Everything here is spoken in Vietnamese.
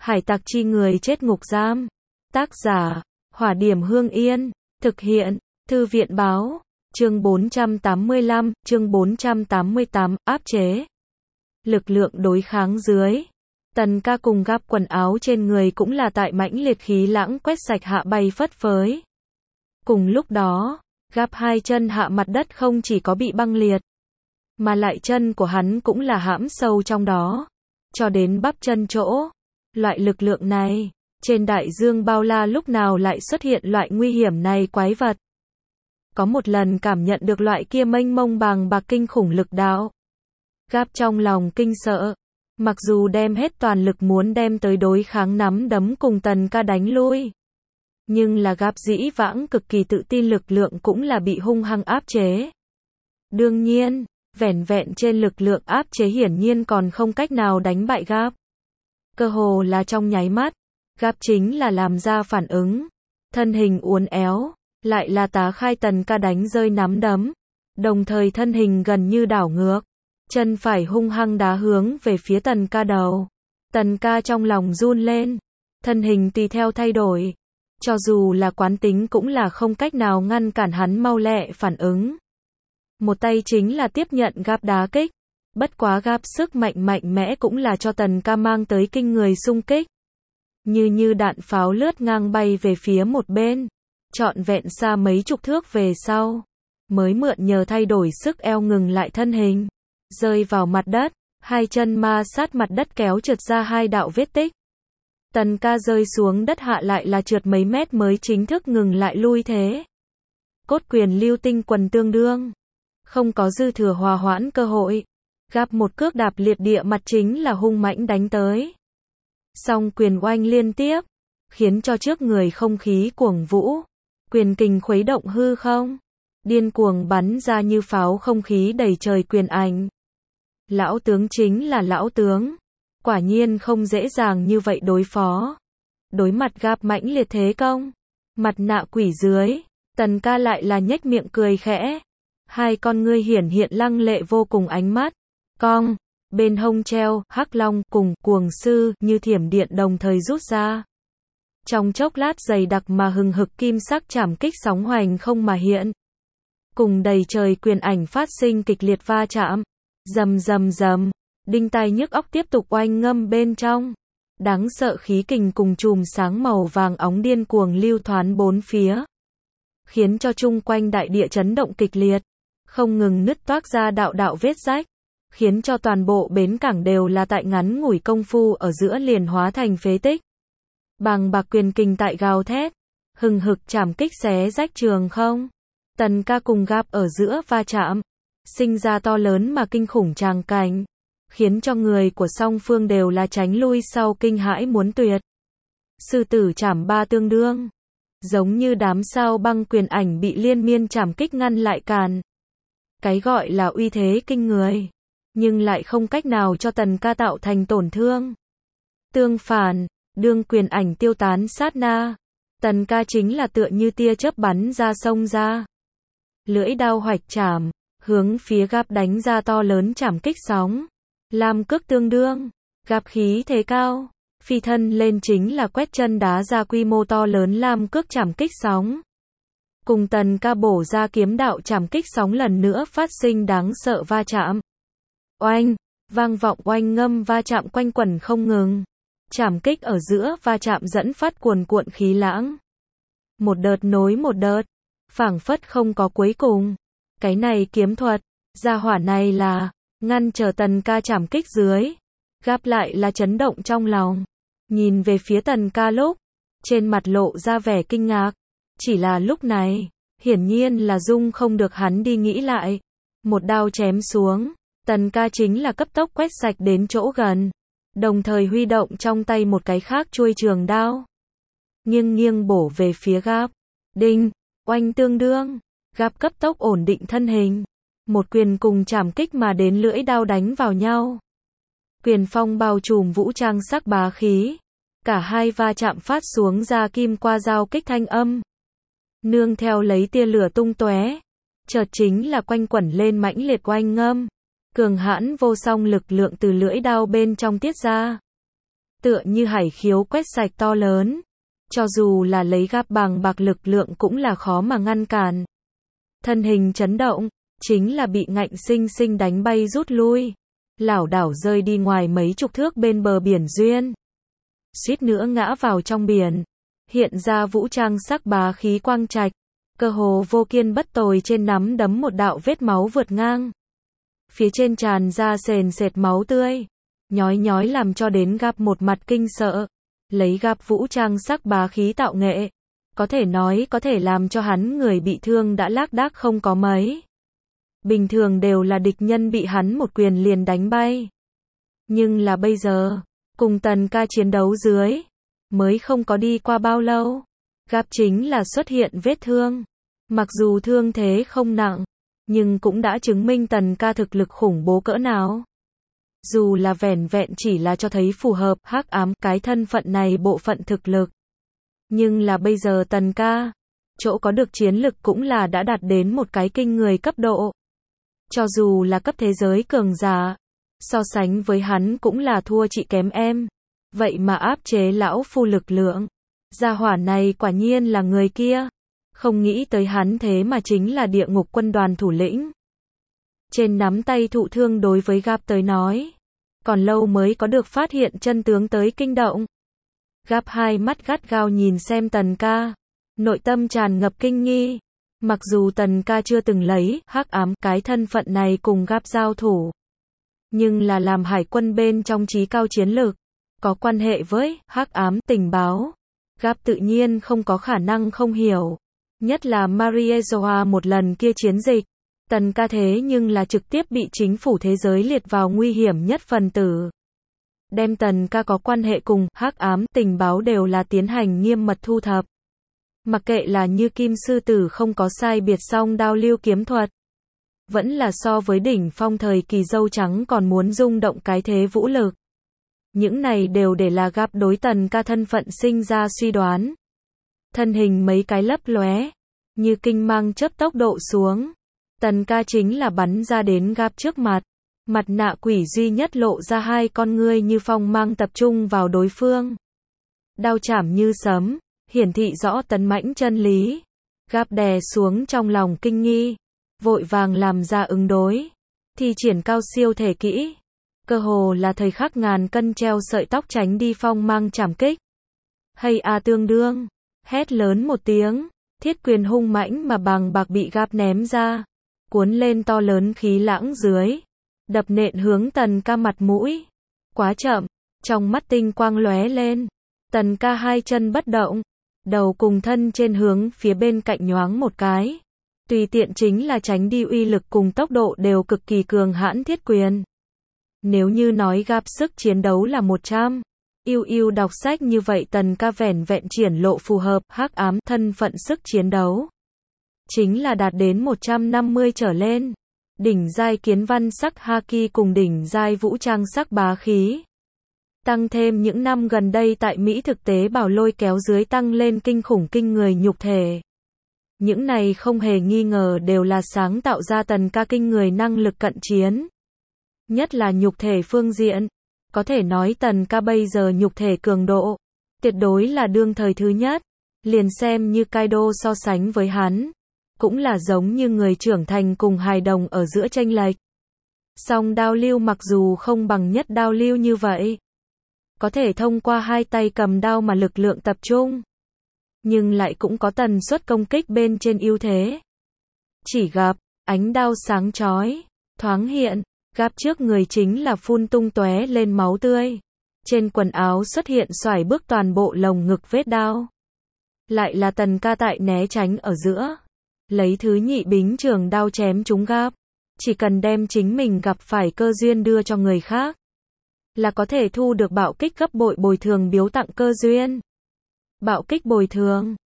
Hải tặc chi người chết ngục giam. Tác giả, Hỏa Điểm Hương Yên. Thực hiện, Thư viện báo. Chương 485, chương 488, áp chế. Lực lượng đối kháng dưới. Tần ca cùng gáp quần áo trên người cũng là tại mãnh liệt khí lãng quét sạch hạ bay phất phới. Cùng lúc đó, gáp hai chân hạ mặt đất không chỉ có bị băng liệt, mà lại chân của hắn cũng là hãm sâu trong đó, cho đến bắp chân chỗ. Loại lực lượng này, trên đại dương bao la lúc nào lại xuất hiện loại nguy hiểm này quái vật. Có một lần cảm nhận được loại kia mênh mông bàng bạc kinh khủng lực đạo. Gáp trong lòng kinh sợ, mặc dù đem hết toàn lực muốn đem tới đối kháng nắm đấm cùng tần ca đánh lui. Nhưng là gáp dĩ vãng cực kỳ tự tin lực lượng cũng là bị hung hăng áp chế. Đương nhiên, vẻn vẹn trên lực lượng áp chế hiển nhiên còn không cách nào đánh bại gáp. Cơ hồ là trong nháy mắt, gáp chính là làm ra phản ứng. Thân hình uốn éo, lại là tá khai tần ca đánh rơi nắm đấm. Đồng thời thân hình gần như đảo ngược. Chân phải hung hăng đá hướng về phía tần ca đầu. Tần ca trong lòng run lên. Thân hình tùy theo thay đổi. Cho dù là quán tính cũng là không cách nào ngăn cản hắn mau lẹ phản ứng. Một tay chính là tiếp nhận gáp đá kích. Bất quá gáp sức mạnh mẽ cũng là cho tần ca mang tới kinh người xung kích. Như đạn pháo lướt ngang bay về phía một bên. Trọn vẹn xa mấy chục thước về sau. Mới mượn nhờ thay đổi sức eo ngừng lại thân hình. Rơi vào mặt đất. Hai chân ma sát mặt đất kéo trượt ra hai đạo vết tích. Tần ca rơi xuống đất hạ lại là trượt mấy mét mới chính thức ngừng lại lui thế. Cốt quyền lưu tinh quần tương đương. Không có dư thừa hòa hoãn cơ hội. Gáp một cước đạp liệt địa mặt chính là hung mãnh đánh tới. Song quyền oanh liên tiếp. Khiến cho trước người không khí cuồng vũ. Quyền kình khuấy động hư không. Điên cuồng bắn ra như pháo không khí đầy trời quyền ảnh. Lão tướng chính là lão tướng. Quả nhiên không dễ dàng như vậy đối phó. Đối mặt gáp mãnh liệt thế công. Mặt nạ quỷ dưới. Tần ca lại là nhếch miệng cười khẽ. Hai con ngươi hiển hiện lăng lệ vô cùng ánh mắt. Cong. Bên hông treo, hắc long cùng cuồng sư như thiểm điện đồng thời rút ra. Trong chốc lát dày đặc mà hừng hực kim sắc chảm kích sóng hoành không mà hiện. Cùng đầy trời quyền ảnh phát sinh kịch liệt va chạm. Rầm rầm rầm. Đinh tai nhức óc tiếp tục oanh ngâm bên trong. Đáng sợ khí kình cùng chùm sáng màu vàng óng điên cuồng lưu thoán bốn phía. Khiến cho chung quanh đại địa chấn động kịch liệt. Không ngừng nứt toác ra đạo đạo vết rách. Khiến cho toàn bộ bến cảng đều là tại ngắn ngủi công phu ở giữa liền hóa thành phế tích. Bàng bạc quyền kình tại gào thét. Hừng hực chảm kích xé rách trường không. Tần ca cùng gáp ở giữa va chạm. Sinh ra to lớn mà kinh khủng tràng cảnh. Khiến cho người của song phương đều là tránh lui sau kinh hãi muốn tuyệt. Sư tử chảm ba tương đương. Giống như đám sao băng quyền ảnh bị liên miên chảm kích ngăn lại càn. Cái gọi là uy thế kinh người. Nhưng lại không cách nào cho tần ca tạo thành tổn thương. Tương phản, đương quyền ảnh tiêu tán sát na. Tần ca chính là tựa như tia chớp bắn ra sông ra. Lưỡi đao hoạch chảm. Hướng phía gáp đánh ra to lớn chảm kích sóng. Lam cước tương đương. Gáp khí thế cao. Phi thân lên chính là quét chân đá ra quy mô to lớn lam cước chảm kích sóng. Cùng tần ca bổ ra kiếm đạo chảm kích sóng lần nữa phát sinh đáng sợ va chạm. Oanh. Vang vọng oanh ngâm va chạm quanh quẩn không ngừng. Chảm kích ở giữa va chạm dẫn phát cuồn cuộn khí lãng. Một đợt nối một đợt. Phảng phất không có cuối cùng. Cái này kiếm thuật, gia hỏa này là, ngăn trở tần ca chảm kích dưới. Gáp lại là chấn động trong lòng. Nhìn về phía tần ca lúc, trên mặt lộ ra vẻ kinh ngạc. Chỉ là lúc này, hiển nhiên là dung không được hắn đi nghĩ lại. Một đao chém xuống, tần ca chính là cấp tốc quét sạch đến chỗ gần. Đồng thời huy động trong tay một cái khác chuôi trường đao. Nghiêng nghiêng bổ về phía gáp. Đinh, oanh tương đương. Gáp cấp tốc ổn định thân hình. Một quyền cùng chảm kích mà đến lưỡi đao đánh vào nhau. Quyền phong bao trùm vũ trang sắc bá khí. Cả hai va chạm phát xuống ra kim qua dao kích thanh âm. Nương theo lấy tia lửa tung tóe. Chợt chính là quanh quẩn lên mãnh liệt oanh ngâm. Cường hãn vô song lực lượng từ lưỡi đao bên trong tiết ra. tựa như hải khiếu quét sạch to lớn. Cho dù là lấy gáp bằng bạc lực lượng cũng là khó mà ngăn cản. Thân hình chấn động, chính là bị ngạnh sinh sinh đánh bay rút lui. Lảo đảo rơi đi ngoài mấy chục thước bên bờ biển duyên. Suýt nữa ngã vào trong biển. Hiện ra vũ trang sắc bá khí quang trạch. Cơ hồ vô kiên bất tồi trên nắm đấm một đạo vết máu vượt ngang. Phía trên tràn ra sền sệt máu tươi. Nhói nhói làm cho đến gáp một mặt kinh sợ. Lấy gáp vũ trang sắc bá khí tạo nghệ. Có thể nói có thể làm cho hắn người bị thương đã lác đác không có mấy. Bình thường đều là địch nhân bị hắn một quyền liền đánh bay. Nhưng là bây giờ, cùng Tần Ca chiến đấu dưới, mới không có đi qua bao lâu. Gáp chính là xuất hiện vết thương. Mặc dù thương thế không nặng, nhưng cũng đã chứng minh Tần Ca thực lực khủng bố cỡ nào. Dù là vẻn vẹn chỉ là cho thấy phù hợp hắc ám cái thân phận này bộ phận thực lực. Nhưng là bây giờ Tần Ca, chỗ có được chiến lực cũng là đã đạt đến một cái kinh người cấp độ. Cho dù là cấp thế giới cường giả, so sánh với hắn cũng là thua chị kém em. Vậy mà áp chế lão phu lực lượng. Gia hỏa này quả nhiên là người kia. Không nghĩ tới hắn thế mà chính là địa ngục quân đoàn thủ lĩnh. Trên nắm tay thụ thương đối với Gáp tới nói. Còn lâu mới có được phát hiện chân tướng tới kinh động. Gáp hai mắt gắt gao nhìn xem Tần Ca. Nội tâm tràn ngập kinh nghi. Mặc dù Tần Ca chưa từng lấy hắc ám cái thân phận này cùng Gáp giao thủ. Nhưng là làm hải quân bên trong trí cao chiến lược. Có quan hệ với hắc ám tình báo. Gáp tự nhiên không có khả năng không hiểu. Nhất là Mariezoa một lần kia chiến dịch. Tần Ca thế nhưng là trực tiếp bị chính phủ thế giới liệt vào nguy hiểm nhất phần tử. Đem Tần Ca có quan hệ cùng hắc ám tình báo đều là tiến hành nghiêm mật thu thập. Mặc kệ là như Kim Sư Tử không có sai biệt song đao lưu kiếm thuật. Vẫn là so với đỉnh phong thời kỳ dâu trắng còn muốn rung động cái thế vũ lực. Những này đều để là Gáp đối Tần Ca thân phận sinh ra suy đoán. Thân hình mấy cái lấp lóe, như kinh mang chớp tốc độ xuống. Tần Ca chính là bắn ra đến Gáp trước mặt. Mặt nạ quỷ duy nhất lộ ra hai con ngươi như phong mang tập trung vào đối phương. Đao chảm như sấm, hiển thị rõ tấn mãnh chân lý. Gáp đè xuống trong lòng kinh nghi, vội vàng làm ra ứng đối. Thi triển cao siêu thể kỹ. Cơ hồ là thời khắc ngàn cân treo sợi tóc tránh đi phong mang chảm kích. Hay a tương đương, hét lớn một tiếng, thiết quyền hung mãnh mà bằng bạc bị Gáp ném ra. Cuốn lên to lớn khí lãng dưới. Đập nện hướng Tần Ca mặt mũi. Quá chậm, trong mắt tinh quang lóe lên. Tần Ca hai chân bất động. Đầu cùng thân trên hướng phía bên cạnh nhoáng một cái. Tùy tiện chính là tránh đi uy lực cùng tốc độ đều cực kỳ cường hãn thiết quyền. Nếu như nói Gáp sức chiến đấu là 100. Yêu đọc sách như vậy Tần Ca vẻn vẹn triển lộ phù hợp hắc ám thân phận sức chiến đấu. Chính là đạt đến 150 trở lên. Đỉnh giai kiến văn sắc haki cùng đỉnh giai vũ trang sắc bá khí. Tăng thêm những năm gần đây tại Mỹ thực tế bảo lôi kéo dưới tăng lên kinh khủng kinh người nhục thể. Những này không hề nghi ngờ đều là sáng tạo ra Tần Ca kinh người năng lực cận chiến. Nhất là nhục thể phương diện. Có thể nói Tần Ca bây giờ nhục thể cường độ. Tuyệt đối là đương thời thứ nhất. Liền xem như Kaido so sánh với hắn. Cũng là giống như người trưởng thành cùng hài đồng ở giữa chênh lệch. Song đao lưu mặc dù không bằng nhất đao lưu như vậy. Có thể thông qua hai tay cầm đao mà lực lượng tập trung. Nhưng lại cũng có tần suất công kích bên trên ưu thế. Chỉ gặp, ánh đao sáng chói, thoáng hiện, Gáp trước người chính là phun tung tóe lên máu tươi. Trên quần áo xuất hiện xoải bước toàn bộ lồng ngực vết đao. Lại là Tần Ca tại né tránh ở giữa. Lấy thứ nhị bính trường đao chém trúng Gáp. Chỉ cần đem chính mình gặp phải cơ duyên đưa cho người khác. Là có thể thu được bạo kích gấp bội bồi thường biếu tặng cơ duyên. Bạo kích bồi thường.